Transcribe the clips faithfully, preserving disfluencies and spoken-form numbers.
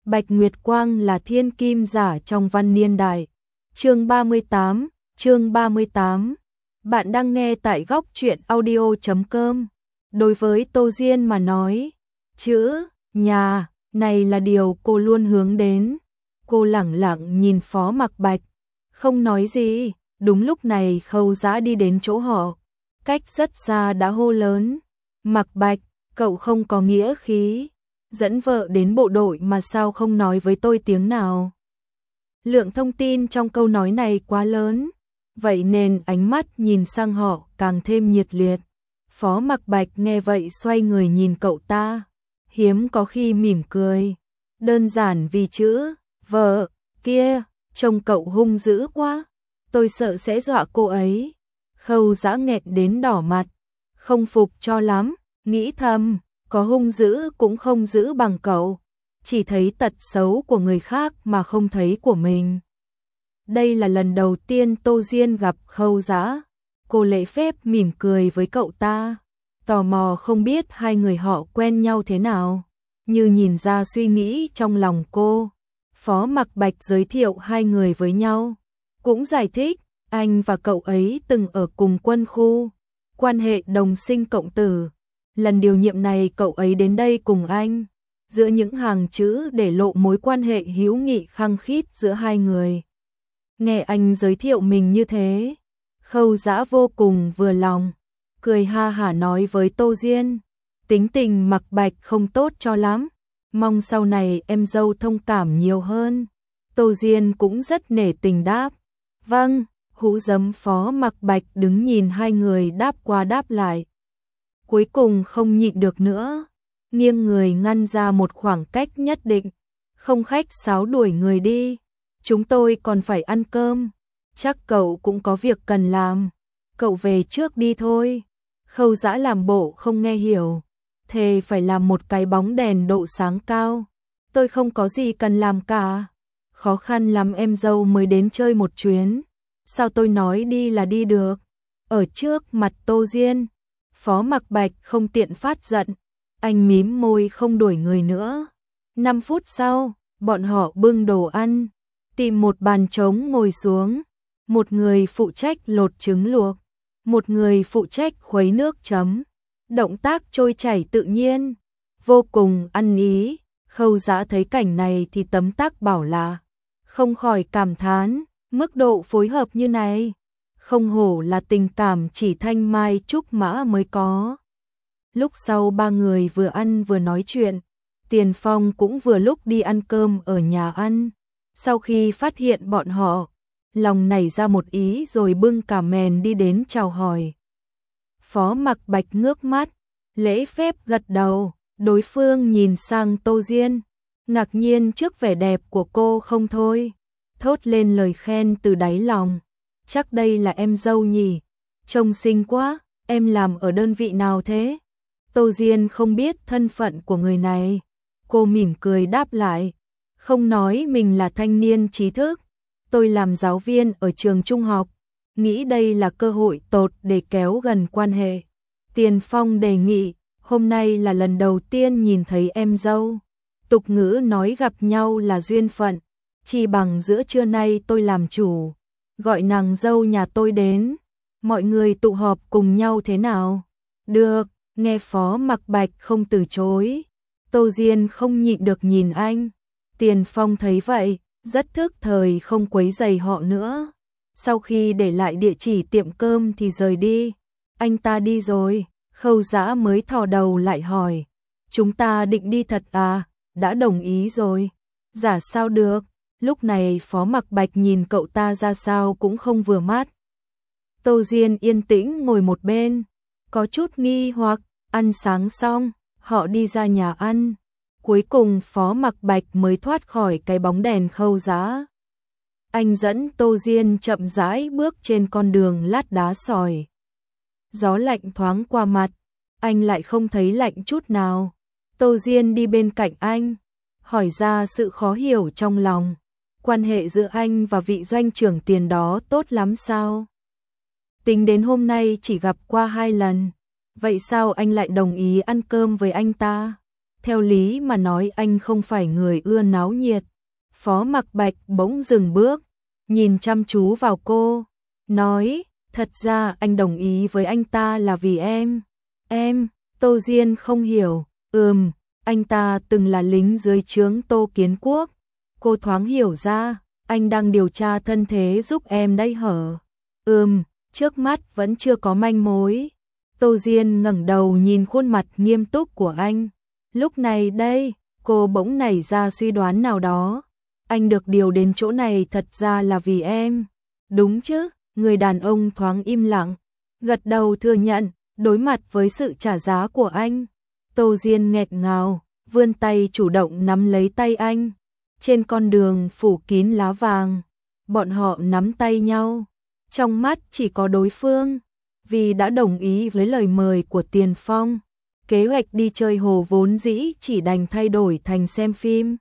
Bạch Nguyệt Quang là thiên kim giả trong văn niên đại. Chương ba mươi tám, chương ba mươi tám. Bạn đang nghe tại góc truyện audio chấm com. Đối với Tô Diên mà nói, chữ nhà này là điều cô luôn hướng đến. Cô lẳng lặng nhìn Phó Mặc Bạch, không nói gì. Đúng lúc này Khâu Dã đi đến chỗ họ, cách rất xa đã hô lớn: "Mặc Bạch, cậu không có nghĩa khí, dẫn vợ đến bộ đội mà sao không nói với tôi tiếng nào?" Lượng thông tin trong câu nói này quá lớn, vậy nên ánh mắt nhìn sang họ càng thêm nhiệt liệt. Phó Mặc Bạch nghe vậy xoay người nhìn cậu ta, hiếm có khi mỉm cười, đơn giản vì chữ vợ kia, trông cậu hung dữ quá, tôi sợ sẽ dọa cô ấy. Khâu Dã nghẹn đến đỏ mặt, không phục cho lắm, nghĩ thầm, có hung dữ cũng không dữ bằng cậu, chỉ thấy tật xấu của người khác mà không thấy của mình. Đây là lần đầu tiên Tô Diên gặp Khâu Dã, cô lễ phép mỉm cười với cậu ta, tò mò không biết hai người họ quen nhau thế nào. Như nhìn ra suy nghĩ trong lòng cô, Phó Mặc Bạch giới thiệu hai người với nhau, cũng giải thích anh và cậu ấy từng ở cùng quân khu, quan hệ đồng sinh cộng tử. Lần điều nhiệm này cậu ấy đến đây cùng anh, giữa những hàng chữ để lộ mối quan hệ hữu nghị khăng khít giữa hai người. Nghe anh giới thiệu mình như thế, Khâu Dã vô cùng vừa lòng, cười ha hả nói với Tô Diên: "Tính tình Mặc Bạch không tốt cho lắm, mong sau này em dâu thông cảm nhiều hơn." Tô Diên cũng rất nể tình đáp: "Vâng." Hũ giấm Phó Mặc Bạch đứng nhìn hai người đáp qua đáp lại, cuối cùng không nhịn được nữa, nghiêng người ngăn ra một khoảng cách nhất định, không khách sáo đuổi người đi: "Chúng tôi còn phải ăn cơm, chắc cậu cũng có việc cần làm, cậu về trước đi thôi." Khâu Dã làm bộ không nghe hiểu: "Thề phải làm một cái bóng đèn độ sáng cao, tôi không có gì cần làm cả, khó khăn lắm em dâu mới đến chơi một chuyến, sao tôi nói đi là đi được." Ở trước mặt Tô Diên, Phó Mặc Bạch không tiện phát giận, anh mím môi không đuổi người nữa. Năm phút sau, bọn họ bưng đồ ăn, tìm một bàn trống ngồi xuống, một người phụ trách lột trứng luộc, một người phụ trách khuấy nước chấm, động tác trôi chảy tự nhiên, vô cùng ăn ý. Khâu Dã thấy cảnh này thì tấm tắc bảo là, không khỏi cảm thán, mức độ phối hợp như này, không hổ là tình cảm chỉ thanh mai trúc mã mới có. Lúc sau ba người vừa ăn vừa nói chuyện, Tiền Phong cũng vừa lúc đi ăn cơm ở nhà ăn. Sau khi phát hiện bọn họ, lòng nảy ra một ý rồi bưng cả mền đi đến chào hỏi. Phó Mặc Bạch ngước mắt, lễ phép gật đầu, đối phương nhìn sang Tô Diên, ngạc nhiên trước vẻ đẹp của cô không thôi, thốt lên lời khen từ đáy lòng: "Chắc đây là em dâu nhỉ, trông xinh quá, em làm ở đơn vị nào thế?" Tô Diên không biết thân phận của người này, cô mỉm cười đáp lại, không nói mình là thanh niên trí thức, tôi làm giáo viên ở trường trung học, nghĩ đây là cơ hội tốt để kéo gần quan hệ. Tiền Phong đề nghị, hôm nay là lần đầu tiên nhìn thấy em dâu, tục ngữ nói gặp nhau là duyên phận, chỉ bằng giữa trưa nay tôi làm chủ, gọi nàng dâu nhà tôi đến, mọi người tụ họp cùng nhau thế nào? Được. Nghe Phó Mặc Bạch không từ chối, Tô Diên không nhịn được nhìn anh. Tiền Phong thấy vậy, rất thức thời không quấy rầy họ nữa. Sau khi để lại địa chỉ tiệm cơm thì rời đi. Anh ta đi rồi, Khâu Dã mới thò đầu lại hỏi: "Chúng ta định đi thật à? Đã đồng ý rồi." "Giả sao được." Lúc này Phó Mặc Bạch nhìn cậu ta ra sao cũng không vừa mắt. Tô Diên yên tĩnh ngồi một bên, có chút nghi hoặc. Ăn sáng xong, họ đi ra nhà ăn, cuối cùng Phó Mặc Bạch mới thoát khỏi cái bóng đèn Khâu Dã. Anh dẫn Tô Diên chậm rãi bước trên con đường lát đá sỏi. Gió lạnh thoáng qua mặt, anh lại không thấy lạnh chút nào. Tô Diên đi bên cạnh anh, hỏi ra sự khó hiểu trong lòng. Quan hệ giữa anh và vị doanh trưởng Tiền đó tốt lắm sao? Tính đến hôm nay chỉ gặp qua hai lần. Vậy sao anh lại đồng ý ăn cơm với anh ta? Theo lý mà nói anh không phải người ưa náo nhiệt. Phó Mặc Bạch bỗng dừng bước, nhìn chăm chú vào cô, nói, thật ra anh đồng ý với anh ta là vì em. Em, Tô Diên không hiểu, ừm, anh ta từng là lính dưới trướng Tô Kiến Quốc. Cô thoáng hiểu ra, anh đang điều tra thân thế giúp em đấy hở? Ừm, trước mắt vẫn chưa có manh mối. Tô Diên ngẩng đầu nhìn khuôn mặt nghiêm túc của anh. Lúc này đây, cô bỗng nảy ra suy đoán nào đó. Anh được điều đến chỗ này thật ra là vì em. Đúng chứ? Người đàn ông thoáng im lặng, gật đầu thừa nhận, đối mặt với sự trả giá của anh. Tô Diên nghẹt ngào, vươn tay chủ động nắm lấy tay anh. Trên con đường phủ kín lá vàng, bọn họ nắm tay nhau. Trong mắt chỉ có đối phương, vì đã đồng ý với lời mời của Tiền Phong. Kế hoạch đi chơi hồ vốn dĩ chỉ đành thay đổi thành xem phim.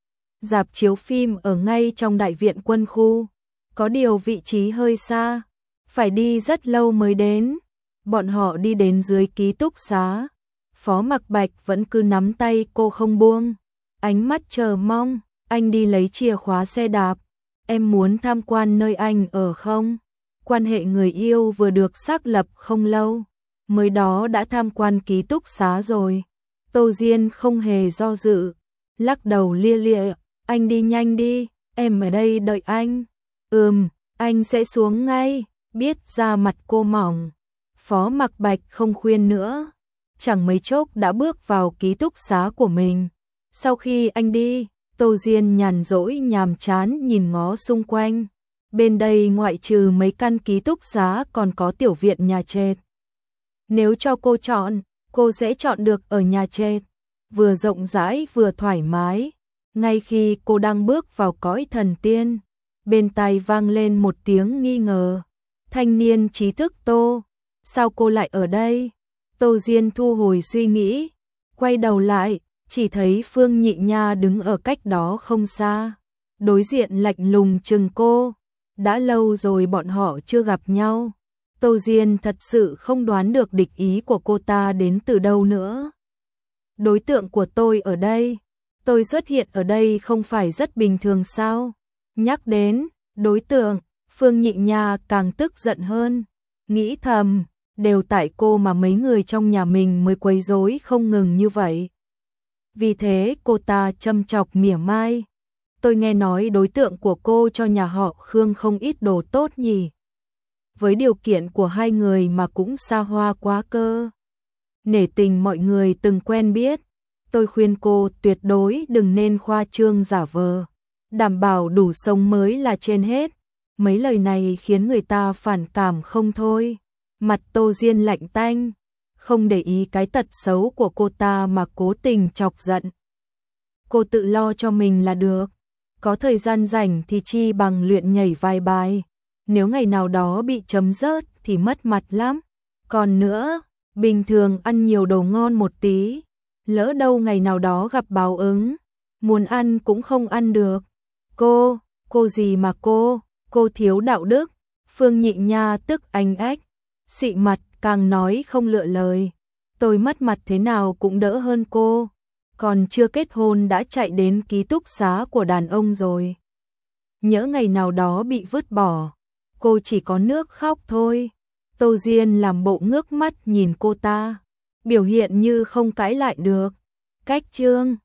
Rạp chiếu phim ở ngay trong đại viện quân khu, có điều vị trí hơi xa, phải đi rất lâu mới đến. Bọn họ đi đến dưới ký túc xá. Phó Mặc Bạch vẫn cứ nắm tay cô không buông, ánh mắt chờ mong. Anh đi lấy chìa khóa xe đạp. Em muốn tham quan nơi anh ở không? Quan hệ người yêu vừa được xác lập không lâu, mới đó đã tham quan ký túc xá rồi. Tô Diên không hề do dự, lắc đầu lia lịa, anh đi nhanh đi, em ở đây đợi anh. Ừm, anh sẽ xuống ngay, biết ra mặt cô mỏng. Phó Mặc Bạch không khuyên nữa, chẳng mấy chốc đã bước vào ký túc xá của mình. Sau khi anh đi, Tô Diên nhàn rỗi nhàm chán nhìn ngó xung quanh. Bên đây ngoại trừ mấy căn ký túc xá còn có tiểu viện nhà trệt. Nếu cho cô chọn, cô sẽ chọn được ở nhà trệt, vừa rộng rãi vừa thoải mái. Ngay khi cô đang bước vào cõi thần tiên, bên tai vang lên một tiếng nghi ngờ. Thanh niên trí thức Tô, sao cô lại ở đây? Tô Diên thu hồi suy nghĩ, quay đầu lại, chỉ thấy Phương Nhị Nha đứng ở cách đó không xa, đối diện lạnh lùng chừng cô. Đã lâu rồi bọn họ chưa gặp nhau. Tô Diên thật sự không đoán được địch ý của cô ta đến từ đâu nữa. Đối tượng của tôi ở đây, tôi xuất hiện ở đây không phải rất bình thường sao? Nhắc đến đối tượng, Phương Nhị Nha càng tức giận hơn, nghĩ thầm, đều tại cô mà mấy người trong nhà mình mới quấy rối không ngừng như vậy. Vì thế cô ta châm chọc mỉa mai. Tôi nghe nói đối tượng của cô cho nhà họ Khương không ít đồ tốt nhỉ. Với điều kiện của hai người mà cũng xa hoa quá cơ. Nể tình mọi người từng quen biết, tôi khuyên cô tuyệt đối đừng nên khoa trương giả vờ. Đảm bảo đủ sống mới là trên hết. Mấy lời này khiến người ta phản cảm không thôi. Mặt Tô Diên lạnh tanh, không để ý cái tật xấu của cô ta mà cố tình chọc giận. Cô tự lo cho mình là được. Có thời gian rảnh thì chi bằng luyện nhảy vài bài. Nếu ngày nào đó bị chấm rớt thì mất mặt lắm. Còn nữa, bình thường ăn nhiều đồ ngon một tí. Lỡ đâu ngày nào đó gặp báo ứng, muốn ăn cũng không ăn được. Cô, cô gì mà cô, cô thiếu đạo đức. Phương Nhị Nha tức anh ách, xị mặt càng nói không lựa lời. Tôi mất mặt thế nào cũng đỡ hơn cô. Còn chưa kết hôn đã chạy đến ký túc xá của đàn ông rồi. Nhỡ ngày nào đó bị vứt bỏ, cô chỉ có nước khóc thôi. Tô Diên làm bộ ngước mắt nhìn cô ta, biểu hiện như không cãi lại được. Cách chương